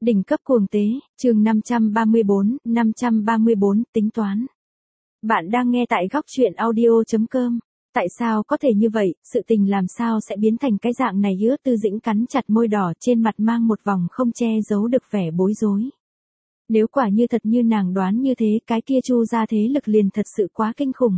Đỉnh cấp cuồng tế, chương 534, tính toán. Bạn đang nghe tại góc truyện audio.com. Tại sao có thể như vậy, sự tình làm sao sẽ biến thành cái dạng này? Hứa Tư Dĩnh cắn chặt môi đỏ, trên mặt mang một vòng không che giấu được vẻ bối rối. Nếu quả như thật như nàng đoán như thế, cái kia Chu gia thế lực liền thật sự quá kinh khủng.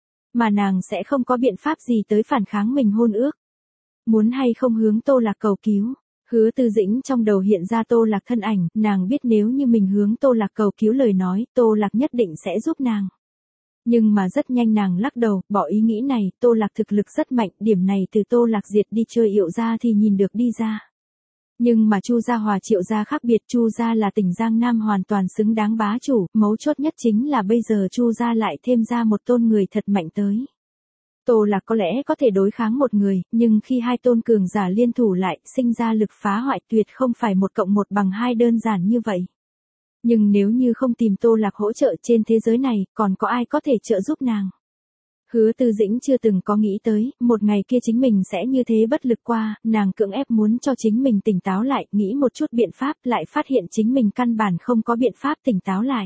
Mà nàng sẽ không có biện pháp gì tới phản kháng mình hôn ước. Muốn hay không hướng Tô Lạc cầu cứu. Hứa Tư Dĩnh trong đầu hiện ra Tô Lạc thân ảnh, nàng biết nếu như mình hướng Tô Lạc cầu cứu lời nói, Tô Lạc nhất định sẽ giúp nàng. Nhưng mà rất nhanh nàng lắc đầu, bỏ ý nghĩ này, Tô Lạc thực lực rất mạnh, điểm này từ Tô Lạc diệt đi chơi Yệu gia thì nhìn được đi ra. Nhưng mà Chu gia hòa Triệu gia khác biệt, Chu gia là tỉnh Giang Nam hoàn toàn xứng đáng bá chủ, mấu chốt nhất chính là bây giờ Chu gia lại thêm ra một tôn người thật mạnh tới. Tô Lạc có lẽ có thể đối kháng một người, nhưng khi hai tôn cường giả liên thủ lại, sinh ra lực phá hoại tuyệt không phải 1+1=2 đơn giản như vậy. Nhưng nếu như không tìm Tô Lạc hỗ trợ trên thế giới này, còn có ai có thể trợ giúp nàng? Hứa Tư Dĩnh chưa từng có nghĩ tới, một ngày kia chính mình sẽ như thế bất lực qua, nàng cưỡng ép muốn cho chính mình tỉnh táo lại, nghĩ một chút biện pháp, lại phát hiện chính mình căn bản không có biện pháp tỉnh táo lại.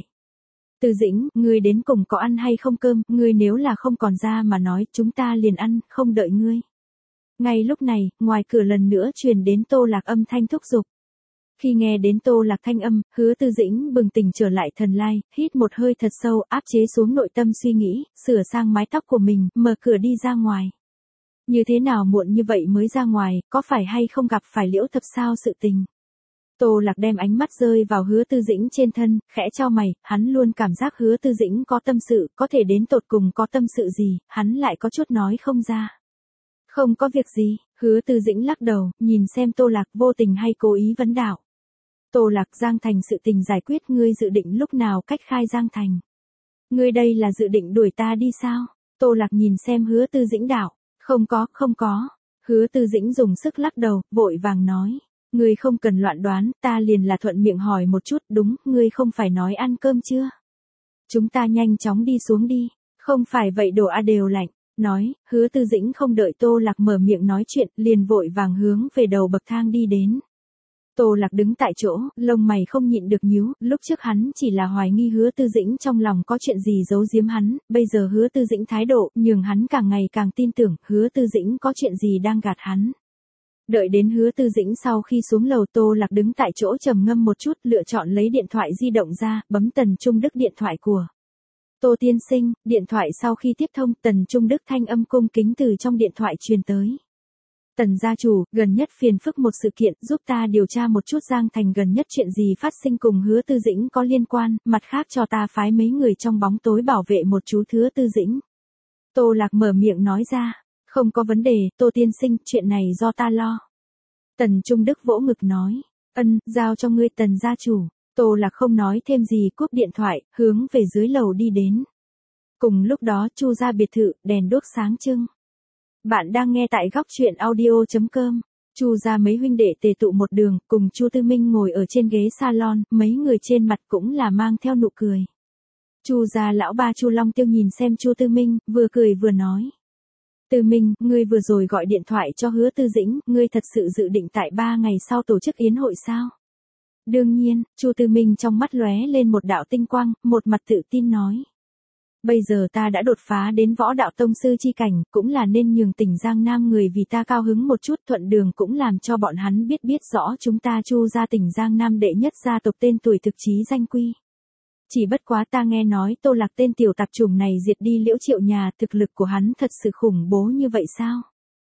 Tư Dĩnh, ngươi đến cùng có ăn hay không cơm, ngươi nếu là không còn ra mà nói, chúng ta liền ăn, không đợi ngươi. Ngay lúc này, ngoài cửa lần nữa truyền đến Tô Lạc âm thanh thúc giục. Khi nghe đến Tô Lạc thanh âm, Hứa Tư Dĩnh bừng tỉnh trở lại thần lai, hít một hơi thật sâu, áp chế xuống nội tâm suy nghĩ, sửa sang mái tóc của mình, mở cửa đi ra ngoài. Như thế nào muộn như vậy mới ra ngoài, có phải hay không gặp phải Liễu Thập sao sự tình? Tô Lạc đem ánh mắt rơi vào Hứa Tư Dĩnh trên thân, khẽ chau mày, hắn luôn cảm giác Hứa Tư Dĩnh có tâm sự, có thể đến tột cùng có tâm sự gì, hắn lại có chút nói không ra. Không có việc gì, Hứa Tư Dĩnh lắc đầu, nhìn xem Tô Lạc vô tình hay cố ý vấn đạo. Tô Lạc, Giang Thành sự tình giải quyết, ngươi dự định lúc nào cách khai Giang Thành? Ngươi đây là dự định đuổi ta đi sao? Tô Lạc nhìn xem Hứa Tư Dĩnh đạo, không có. Hứa Tư Dĩnh dùng sức lắc đầu, vội vàng nói. Ngươi không cần loạn đoán, ta liền là thuận miệng hỏi một chút, đúng, ngươi không phải nói ăn cơm chưa? Chúng ta nhanh chóng đi xuống đi, không phải vậy đồ đều lạnh. Nói, Hứa Tư Dĩnh không đợi Tô Lạc mở miệng nói chuyện, liền vội vàng hướng về đầu bậc thang đi đến. Tô Lạc đứng tại chỗ, lông mày không nhịn được nhíu, lúc trước hắn chỉ là hoài nghi Hứa Tư Dĩnh trong lòng có chuyện gì giấu giếm hắn, bây giờ Hứa Tư Dĩnh thái độ, nhường hắn càng ngày càng tin tưởng, Hứa Tư Dĩnh có chuyện gì đang gạt hắn. Đợi đến Hứa Tư Dĩnh sau khi xuống lầu, Tô Lạc đứng tại chỗ trầm ngâm một chút, lựa chọn lấy điện thoại di động ra, bấm Tần Trung Đức điện thoại của. Tô tiên sinh, điện thoại sau khi tiếp thông, Tần Trung Đức thanh âm cung kính từ trong điện thoại truyền tới. Tần gia chủ, gần nhất phiền phức một sự kiện, giúp ta điều tra một chút Giang Thành gần nhất chuyện gì phát sinh cùng Hứa Tư Dĩnh có liên quan, mặt khác cho ta phái mấy người trong bóng tối bảo vệ một chú Hứa Tư Dĩnh. Tô Lạc mở miệng nói ra, không có vấn đề, Tô tiên sinh, chuyện này do ta lo. Tần Trung Đức vỗ ngực nói, giao cho ngươi Tần gia chủ. Tô Lạc không nói thêm gì, cúp điện thoại, hướng về dưới lầu đi đến. Cùng lúc đó, Chu gia biệt thự, đèn đuốc sáng trưng. Bạn đang nghe tại góc truyện audio.com. Chu gia mấy huynh đệ tề tụ một đường, cùng Chu Tư Minh ngồi ở trên ghế salon, mấy người trên mặt cũng là mang theo nụ cười. Chu gia lão ba Chu Long Tiêu nhìn xem Chu Tư Minh, vừa cười vừa nói. Tư Minh, ngươi vừa rồi gọi điện thoại cho Hứa Tư Dĩnh, ngươi thật sự dự định tại 3 ngày sau tổ chức yến hội sao? Đương nhiên, Chu Tư Minh trong mắt lóe lên một đạo tinh quang, một mặt tự tin nói. Bây giờ ta đã đột phá đến võ đạo tông sư chi cảnh, cũng là nên nhường tỉnh Giang Nam người vì ta cao hứng một chút, thuận đường cũng làm cho bọn hắn biết rõ chúng ta Chu gia tỉnh Giang Nam đệ nhất gia tộc tên tuổi thực chí danh quy. Chỉ bất quá ta nghe nói Tô Lạc tên tiểu tạp chủng này diệt đi Liễu Triệu nhà, thực lực của hắn thật sự khủng bố như vậy sao?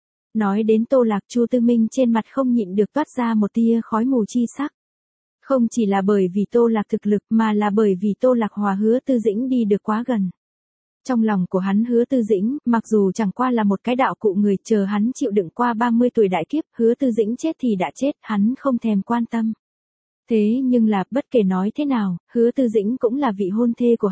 Nói đến Tô Lạc, Chu Tư Minh trên mặt không nhịn được toát ra một tia khói mù chi sắc. Không chỉ là bởi vì Tô Lạc thực lực mà là bởi vì Tô Lạc hòa Hứa Tư Dĩnh đi được quá gần. Trong lòng của hắn Hứa Tư Dĩnh, mặc dù chẳng qua là một cái đạo cụ người, chờ hắn chịu đựng qua 30 tuổi đại kiếp, Hứa Tư Dĩnh chết thì đã chết, hắn không thèm quan tâm. Thế nhưng là, bất kể nói thế nào, Hứa Tư Dĩnh cũng là vị hôn thê của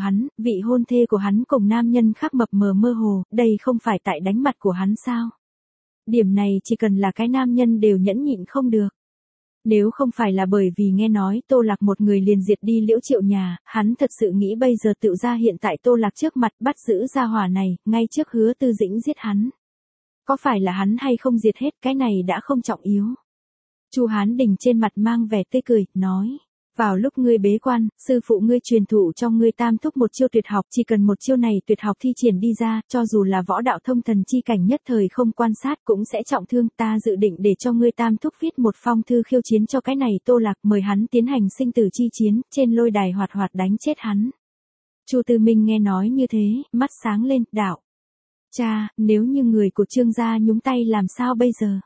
hắn cùng nam nhân khác mập mờ mơ hồ, đây không phải tại đánh mặt của hắn sao? Điểm này chỉ cần là cái nam nhân đều nhẫn nhịn không được. Nếu không phải là bởi vì nghe nói Tô Lạc một người liền diệt đi Liễu Triệu nhà, hắn thật sự nghĩ bây giờ tự ra hiện tại Tô Lạc trước mặt bắt giữ gia hỏa này, ngay trước Hứa Tư Dĩnh giết hắn. Có phải là hắn hay không diệt hết, cái này đã không trọng yếu. Chu Hán Đình trên mặt mang vẻ tươi cười, nói. Vào lúc ngươi bế quan, sư phụ ngươi truyền thụ cho ngươi tam thúc một chiêu tuyệt học, chỉ cần một chiêu này tuyệt học thi triển đi ra, cho dù là võ đạo thông thần chi cảnh nhất thời không quan sát cũng sẽ trọng thương. Ta dự định để cho ngươi tam thúc viết một phong thư khiêu chiến cho cái này Tô Lạc, mời hắn tiến hành sinh tử chi chiến, trên lôi đài hoạt hoạt đánh chết hắn. Chu Tư Minh nghe nói như thế, mắt sáng lên, đạo. Cha, nếu như người của Trương gia nhúng tay làm sao bây giờ?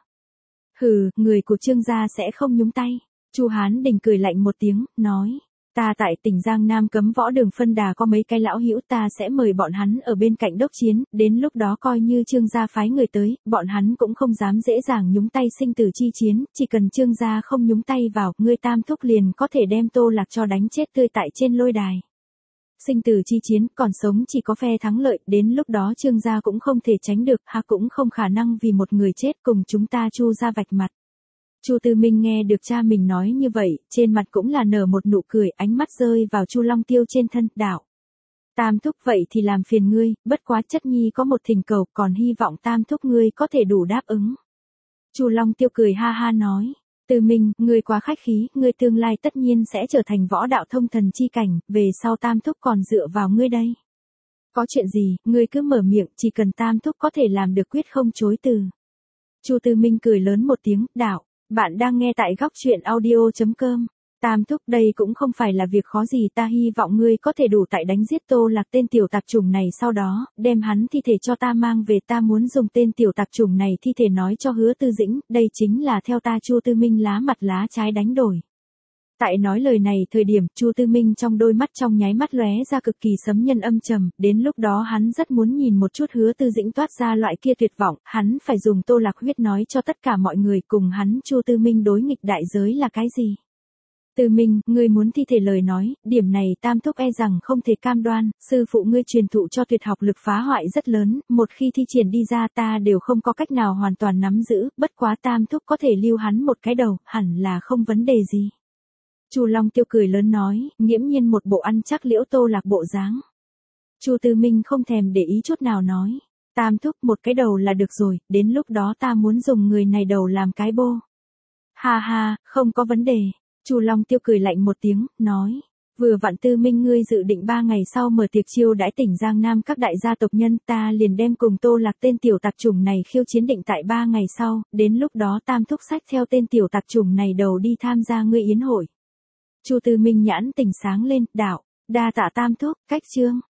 Hừ, người của Trương gia sẽ không nhúng tay. Chu Hán Đình cười lạnh một tiếng, nói. Ta tại tỉnh Giang Nam Cấm Võ Đường phân đà có mấy cái lão hữu, ta sẽ mời bọn hắn ở bên cạnh đốc chiến, đến lúc đó coi như Trương gia phái người tới, bọn hắn cũng không dám dễ dàng nhúng tay sinh tử chi chiến, chỉ cần Trương gia không nhúng tay vào, ngươi tam thúc liền có thể đem Tô Lạc cho đánh chết tươi tại trên lôi đài. Sinh tử chi chiến, còn sống chỉ có phe thắng lợi, đến lúc đó Trương gia cũng không thể tránh được, cũng không khả năng vì một người chết cùng chúng ta Chu gia vạch mặt. Chu Tư Minh nghe được cha mình nói như vậy, trên mặt cũng là nở một nụ cười, ánh mắt rơi vào Chu Long Tiêu trên thân, đạo. Tam thúc vậy thì làm phiền ngươi, bất quá chất nhi có một thỉnh cầu, còn hy vọng tam thúc ngươi có thể đủ đáp ứng. Chu Long Tiêu cười ha ha nói. Tư Minh, ngươi quá khách khí, ngươi tương lai tất nhiên sẽ trở thành võ đạo thông thần chi cảnh, về sau tam thúc còn dựa vào ngươi đây. Có chuyện gì, ngươi cứ mở miệng, chỉ cần tam thúc có thể làm được quyết không chối từ. Chu Tư Minh cười lớn một tiếng, đạo. Bạn đang nghe tại góc truyện audio.com. Tam thúc, đây cũng không phải là việc khó gì, ta hy vọng ngươi có thể đủ tại đánh giết Tô Lạc tên tiểu tạp chủng này, sau đó đem hắn thi thể cho ta mang về, ta muốn dùng tên tiểu tạp chủng này thi thể nói cho Hứa Tư Dĩnh, đây chính là theo ta Chu Tư Minh lá mặt lá trái đánh đổi. Tại nói lời này thời điểm, Chu Tư Minh trong đôi mắt trong nháy mắt lóe ra cực kỳ sấm nhân âm trầm, đến lúc đó hắn rất muốn nhìn một chút Hứa Tư Dĩnh toát ra loại kia tuyệt vọng, hắn phải dùng Tô Lạc huyết nói cho tất cả mọi người cùng hắn Chu Tư Minh đối nghịch đại giới là cái gì. Tư Minh, ngươi muốn thi thể lời nói, điểm này tam thúc e rằng không thể cam đoan, sư phụ ngươi truyền thụ cho tuyệt học lực phá hoại rất lớn, một khi thi triển đi ra ta đều không có cách nào hoàn toàn nắm giữ, bất quá tam thúc có thể lưu hắn một cái đầu, hẳn là không vấn đề gì. Chu Long Tiêu cười lớn nói, nghiễm nhiên một bộ ăn chắc Liễu Tô Lạc bộ dáng. Chu Tư Minh không thèm để ý chút nào nói, tam thúc một cái đầu là được rồi, đến lúc đó ta muốn dùng người này đầu làm cái bô. Ha ha, không có vấn đề. Chu Long Tiêu cười lạnh một tiếng, nói, vừa vặn Tư Minh ngươi dự định 3 ngày sau mở tiệc chiêu đãi tỉnh Giang Nam các đại gia tộc nhân, ta liền đem cùng Tô Lạc tên tiểu tạp chủng này khiêu chiến định tại 3 ngày sau, đến lúc đó tam thúc sách theo tên tiểu tạp chủng này đầu đi tham gia ngươi yến hội. Chu Tư Minh nhãn tỉnh sáng lên, đạo, đa tạ tam thúc, cách chương.